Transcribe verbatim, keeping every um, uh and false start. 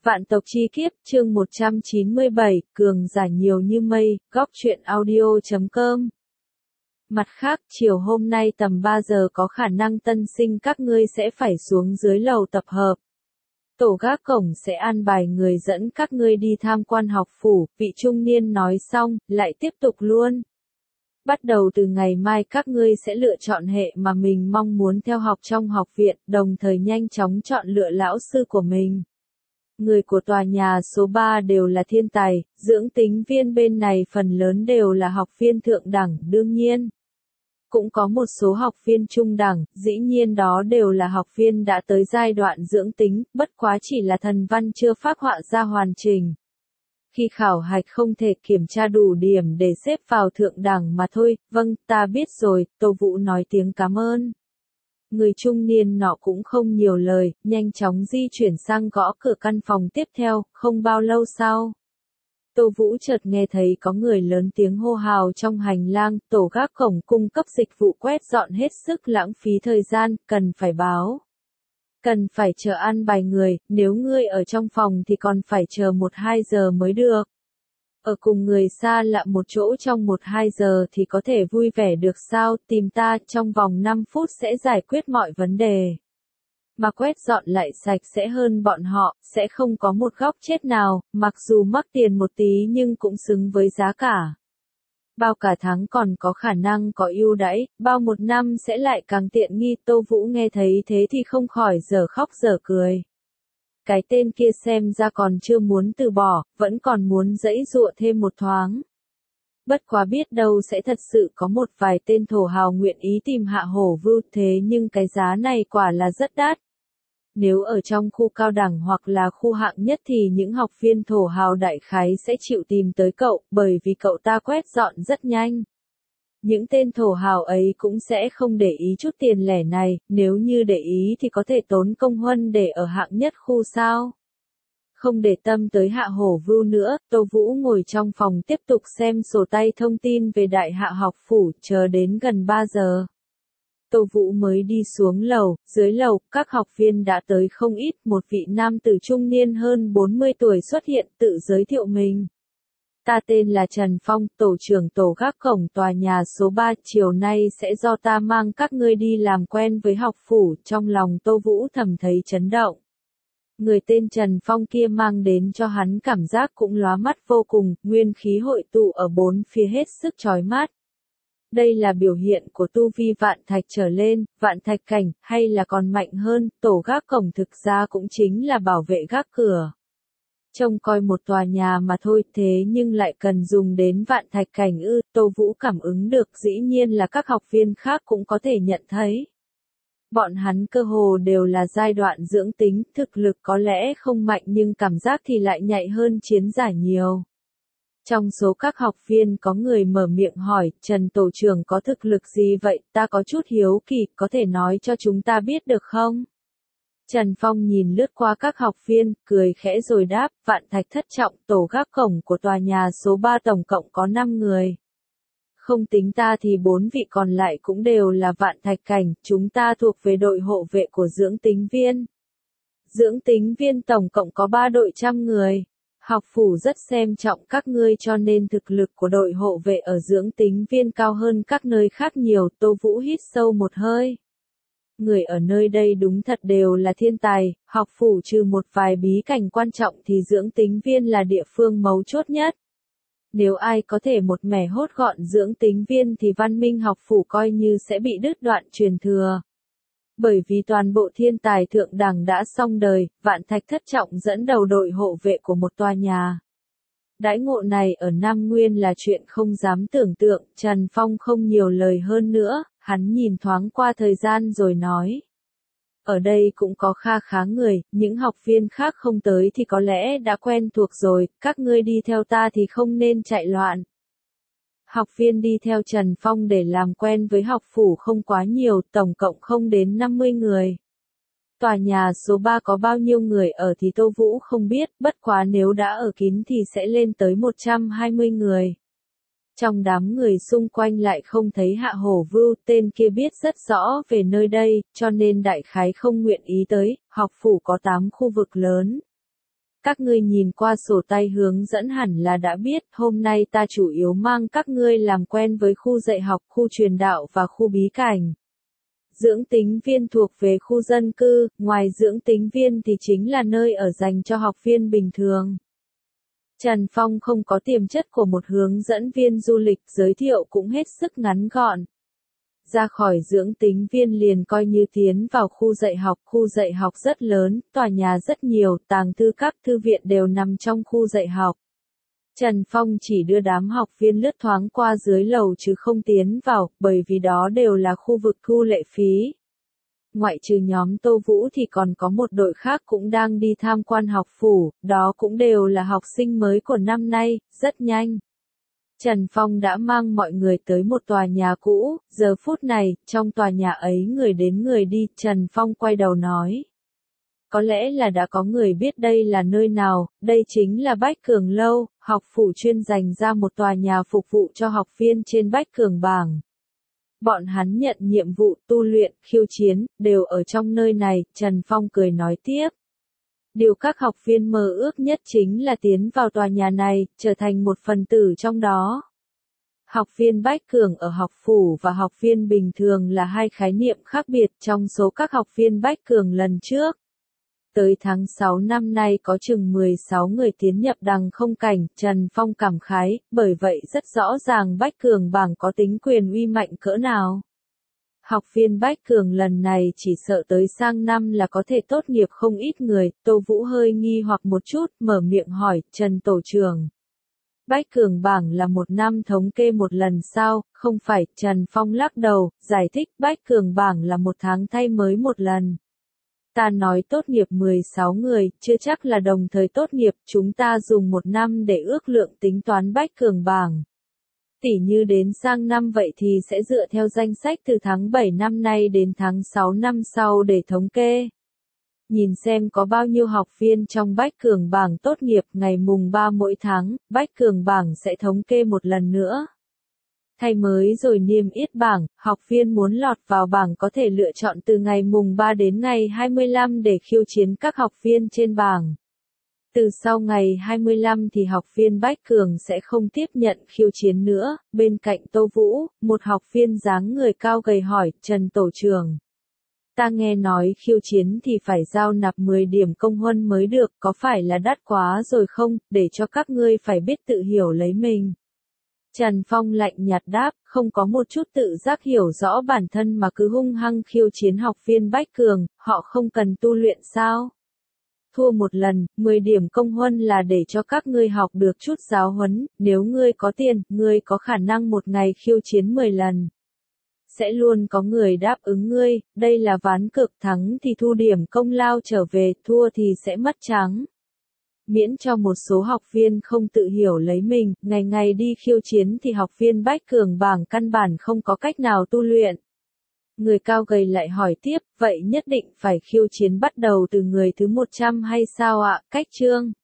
Vạn tộc chi kiếp, chương một trăm chín mươi bảy, cường giả nhiều như mây, góc truyện audio chấm com. Mặt khác, chiều hôm nay tầm ba giờ có khả năng tân sinh các ngươi sẽ phải xuống dưới lầu tập hợp. Tổ gác cổng sẽ an bài người dẫn các ngươi đi tham quan học phủ, vị trung niên nói xong, lại tiếp tục luôn. Bắt đầu từ ngày mai các ngươi sẽ lựa chọn hệ mà mình mong muốn theo học trong học viện, đồng thời nhanh chóng chọn lựa lão sư của mình. Người của tòa nhà số ba đều là thiên tài, dưỡng tính viên bên này phần lớn đều là học viên thượng đẳng, đương nhiên. Cũng có một số học viên trung đẳng, dĩ nhiên đó đều là học viên đã tới giai đoạn dưỡng tính, bất quá chỉ là thần văn chưa phác họa ra hoàn chỉnh. Khi khảo hạch không thể kiểm tra đủ điểm để xếp vào thượng đẳng mà thôi, vâng, ta biết rồi, Tô Vũ nói tiếng cảm ơn. Người trung niên nọ cũng không nhiều lời, nhanh chóng di chuyển sang gõ cửa căn phòng tiếp theo, không bao lâu sau. Tô Vũ chợt nghe thấy có người lớn tiếng hô hào trong hành lang, tổ gác cổng cung cấp dịch vụ quét dọn hết sức lãng phí thời gian, cần phải báo. Cần phải chờ an bài người, nếu ngươi ở trong phòng thì còn phải chờ một hai giờ mới được. Ở cùng người xa lạ một chỗ trong một hai giờ thì có thể vui vẻ được sao, tìm ta, trong vòng năm phút sẽ giải quyết mọi vấn đề. Mà quét dọn lại sạch sẽ hơn bọn họ, sẽ không có một góc chết nào, mặc dù mắc tiền một tí nhưng cũng xứng với giá cả. Bao cả tháng còn có khả năng có ưu đãi, bao một năm sẽ lại càng tiện nghi. Tô Vũ nghe thấy thế thì không khỏi dở khóc dở cười. Cái tên kia xem ra còn chưa muốn từ bỏ, vẫn còn muốn giãy giụa thêm một thoáng. Bất quá biết đâu sẽ thật sự có một vài tên thổ hào nguyện ý tìm Hạ Hổ Vưu, thế nhưng cái giá này quả là rất đắt. Nếu ở trong khu cao đẳng hoặc là khu hạng nhất thì những học viên thổ hào đại khái sẽ chịu tìm tới cậu, bởi vì cậu ta quét dọn rất nhanh. Những tên thổ hào ấy cũng sẽ không để ý chút tiền lẻ này, nếu như để ý thì có thể tốn công huân để ở hạng nhất khu sao. Không để tâm tới Hạ Hổ Vưu nữa, Tô Vũ ngồi trong phòng tiếp tục xem sổ tay thông tin về Đại Hạ học phủ, chờ đến gần ba giờ. Tô Vũ mới đi xuống lầu, dưới lầu, các học viên đã tới không ít, một vị nam tử trung niên hơn bốn mươi tuổi xuất hiện tự giới thiệu mình. Ta tên là Trần Phong, tổ trưởng tổ gác cổng tòa nhà số ba, chiều nay sẽ do ta mang các ngươi đi làm quen với học phủ, trong lòng Tô Vũ thầm thấy chấn động. Người tên Trần Phong kia mang đến cho hắn cảm giác cũng lóa mắt vô cùng, nguyên khí hội tụ ở bốn phía hết sức chói mắt. Đây là biểu hiện của tu vi vạn thạch trở lên, vạn thạch cảnh, hay là còn mạnh hơn, tổ gác cổng thực ra cũng chính là bảo vệ gác cửa. Trông coi một tòa nhà mà thôi, thế nhưng lại cần dùng đến vạn thạch cảnh ư, Tô Vũ cảm ứng được, dĩ nhiên là các học viên khác cũng có thể nhận thấy. Bọn hắn cơ hồ đều là giai đoạn dưỡng tính, thực lực có lẽ không mạnh nhưng cảm giác thì lại nhạy hơn chiến giả nhiều. Trong số các học viên có người mở miệng hỏi, Trần tổ trưởng có thực lực gì vậy, ta có chút hiếu kỳ, có thể nói cho chúng ta biết được không? Trần Phong nhìn lướt qua các học viên, cười khẽ rồi đáp, vạn thạch thất trọng, tổ gác cổng của tòa nhà số ba tổng cộng có năm người. Không tính ta thì bốn vị còn lại cũng đều là vạn thạch cảnh, chúng ta thuộc về đội hộ vệ của dưỡng tính viên. Dưỡng tính viên tổng cộng có ba đội trăm người. Học phủ rất xem trọng các ngươi cho nên thực lực của đội hộ vệ ở dưỡng tính viên cao hơn các nơi khác nhiều. Tô Vũ hít sâu một hơi. Người ở nơi đây đúng thật đều là thiên tài, học phủ trừ một vài bí cảnh quan trọng thì dưỡng tính viên là địa phương mấu chốt nhất. Nếu ai có thể một mẻ hốt gọn dưỡng tính viên thì văn minh học phủ coi như sẽ bị đứt đoạn truyền thừa. Bởi vì toàn bộ thiên tài thượng đẳng đã xong đời, vạn thạch thất trọng dẫn đầu đội hộ vệ của một tòa nhà. Đãi ngộ này ở Nam Nguyên là chuyện không dám tưởng tượng, Trần Phong không nhiều lời hơn nữa, hắn nhìn thoáng qua thời gian rồi nói. Ở đây cũng có kha khá người, những học viên khác không tới thì có lẽ đã quen thuộc rồi, các ngươi đi theo ta thì không nên chạy loạn. Học viên đi theo Trần Phong để làm quen với học phủ không quá nhiều, tổng cộng không đến năm mươi người. Tòa nhà số ba có bao nhiêu người ở thì Tô Vũ không biết, bất quá nếu đã ở kín thì sẽ lên tới một trăm hai mươi người. Trong đám người xung quanh lại không thấy Hạ Hổ Vưu, tên kia biết rất rõ về nơi đây, cho nên đại khái không nguyện ý tới, học phủ có tám khu vực lớn. Các ngươi nhìn qua sổ tay hướng dẫn hẳn là đã biết, hôm nay ta chủ yếu mang các ngươi làm quen với khu dạy học, khu truyền đạo và khu bí cảnh. Dưỡng tính viên thuộc về khu dân cư, ngoài dưỡng tính viên thì chính là nơi ở dành cho học viên bình thường. Trần Phong không có tiềm chất của một hướng dẫn viên du lịch, giới thiệu cũng hết sức ngắn gọn. Ra khỏi dưỡng tính viên liền coi như tiến vào khu dạy học, khu dạy học rất lớn, tòa nhà rất nhiều, tàng thư các thư viện đều nằm trong khu dạy học. Trần Phong chỉ đưa đám học viên lướt thoáng qua dưới lầu chứ không tiến vào, bởi vì đó đều là khu vực thu lệ phí. Ngoại trừ nhóm Tô Vũ thì còn có một đội khác cũng đang đi tham quan học phủ, đó cũng đều là học sinh mới của năm nay, rất nhanh. Trần Phong đã mang mọi người tới một tòa nhà cũ, giờ phút này, trong tòa nhà ấy người đến người đi, Trần Phong quay đầu nói. Có lẽ là đã có người biết đây là nơi nào, đây chính là Bách Cường Lâu, học phủ chuyên dành ra một tòa nhà phục vụ cho học viên trên Bách Cường bảng. Bọn hắn nhận nhiệm vụ tu luyện, khiêu chiến, đều ở trong nơi này, Trần Phong cười nói tiếp. Điều các học viên mơ ước nhất chính là tiến vào tòa nhà này, trở thành một phần tử trong đó. Học viên Bách Cường ở học phủ và học viên bình thường là hai khái niệm khác biệt trong số các học viên Bách Cường lần trước. Tới tháng sáu năm nay có chừng mười sáu người tiến nhập đằng không cảnh, Trần Phong cảm khái, bởi vậy rất rõ ràng Bách Cường bảng có tính quyền uy mạnh cỡ nào. Học viên Bách Cường lần này chỉ sợ tới sang năm là có thể tốt nghiệp không ít người, Tô Vũ hơi nghi hoặc một chút, mở miệng hỏi, Trần Tổ trưởng. Bách Cường bảng là một năm thống kê một lần sao, không phải, Trần Phong lắc đầu, giải thích Bách Cường bảng là một tháng thay mới một lần. Ta nói tốt nghiệp mười sáu người, chưa chắc là đồng thời tốt nghiệp, chúng ta dùng một năm để ước lượng tính toán Bách Cường bảng. Tỉ như đến sang năm vậy thì sẽ dựa theo danh sách từ tháng bảy năm nay đến tháng sáu năm sau để thống kê. Nhìn xem có bao nhiêu học viên trong Bách Cường bảng tốt nghiệp ngày mùng ba mỗi tháng, Bách Cường bảng sẽ thống kê một lần nữa. Thay mới rồi niêm yết bảng, học viên muốn lọt vào bảng có thể lựa chọn từ ngày mùng ba đến ngày hai mươi lăm để khiêu chiến các học viên trên bảng. Từ sau ngày hai mươi lăm thì học viên Bách Cường sẽ không tiếp nhận khiêu chiến nữa, bên cạnh Tô Vũ, một học viên dáng người cao gầy hỏi, Trần Tổ trưởng. Ta nghe nói khiêu chiến thì phải giao nạp mười điểm công huân mới được, có phải là đắt quá rồi không, để cho các ngươi phải biết tự hiểu lấy mình. Trần Phong lạnh nhạt đáp, không có một chút tự giác hiểu rõ bản thân mà cứ hung hăng khiêu chiến học viên Bách Cường, họ không cần tu luyện sao? Thua một lần, mười điểm công huân là để cho các ngươi học được chút giáo huấn, nếu ngươi có tiền, ngươi có khả năng một ngày khiêu chiến mười lần. Sẽ luôn có người đáp ứng ngươi, đây là ván cược, thắng thì thu điểm công lao trở về, thua thì sẽ mất trắng. Miễn cho một số học viên không tự hiểu lấy mình, ngày ngày đi khiêu chiến thì học viên Bách Cường bảng căn bản không có cách nào tu luyện. Người cao gầy lại hỏi tiếp, vậy nhất định phải khiêu chiến bắt đầu từ người thứ một trăm hay sao ạ, cách chương?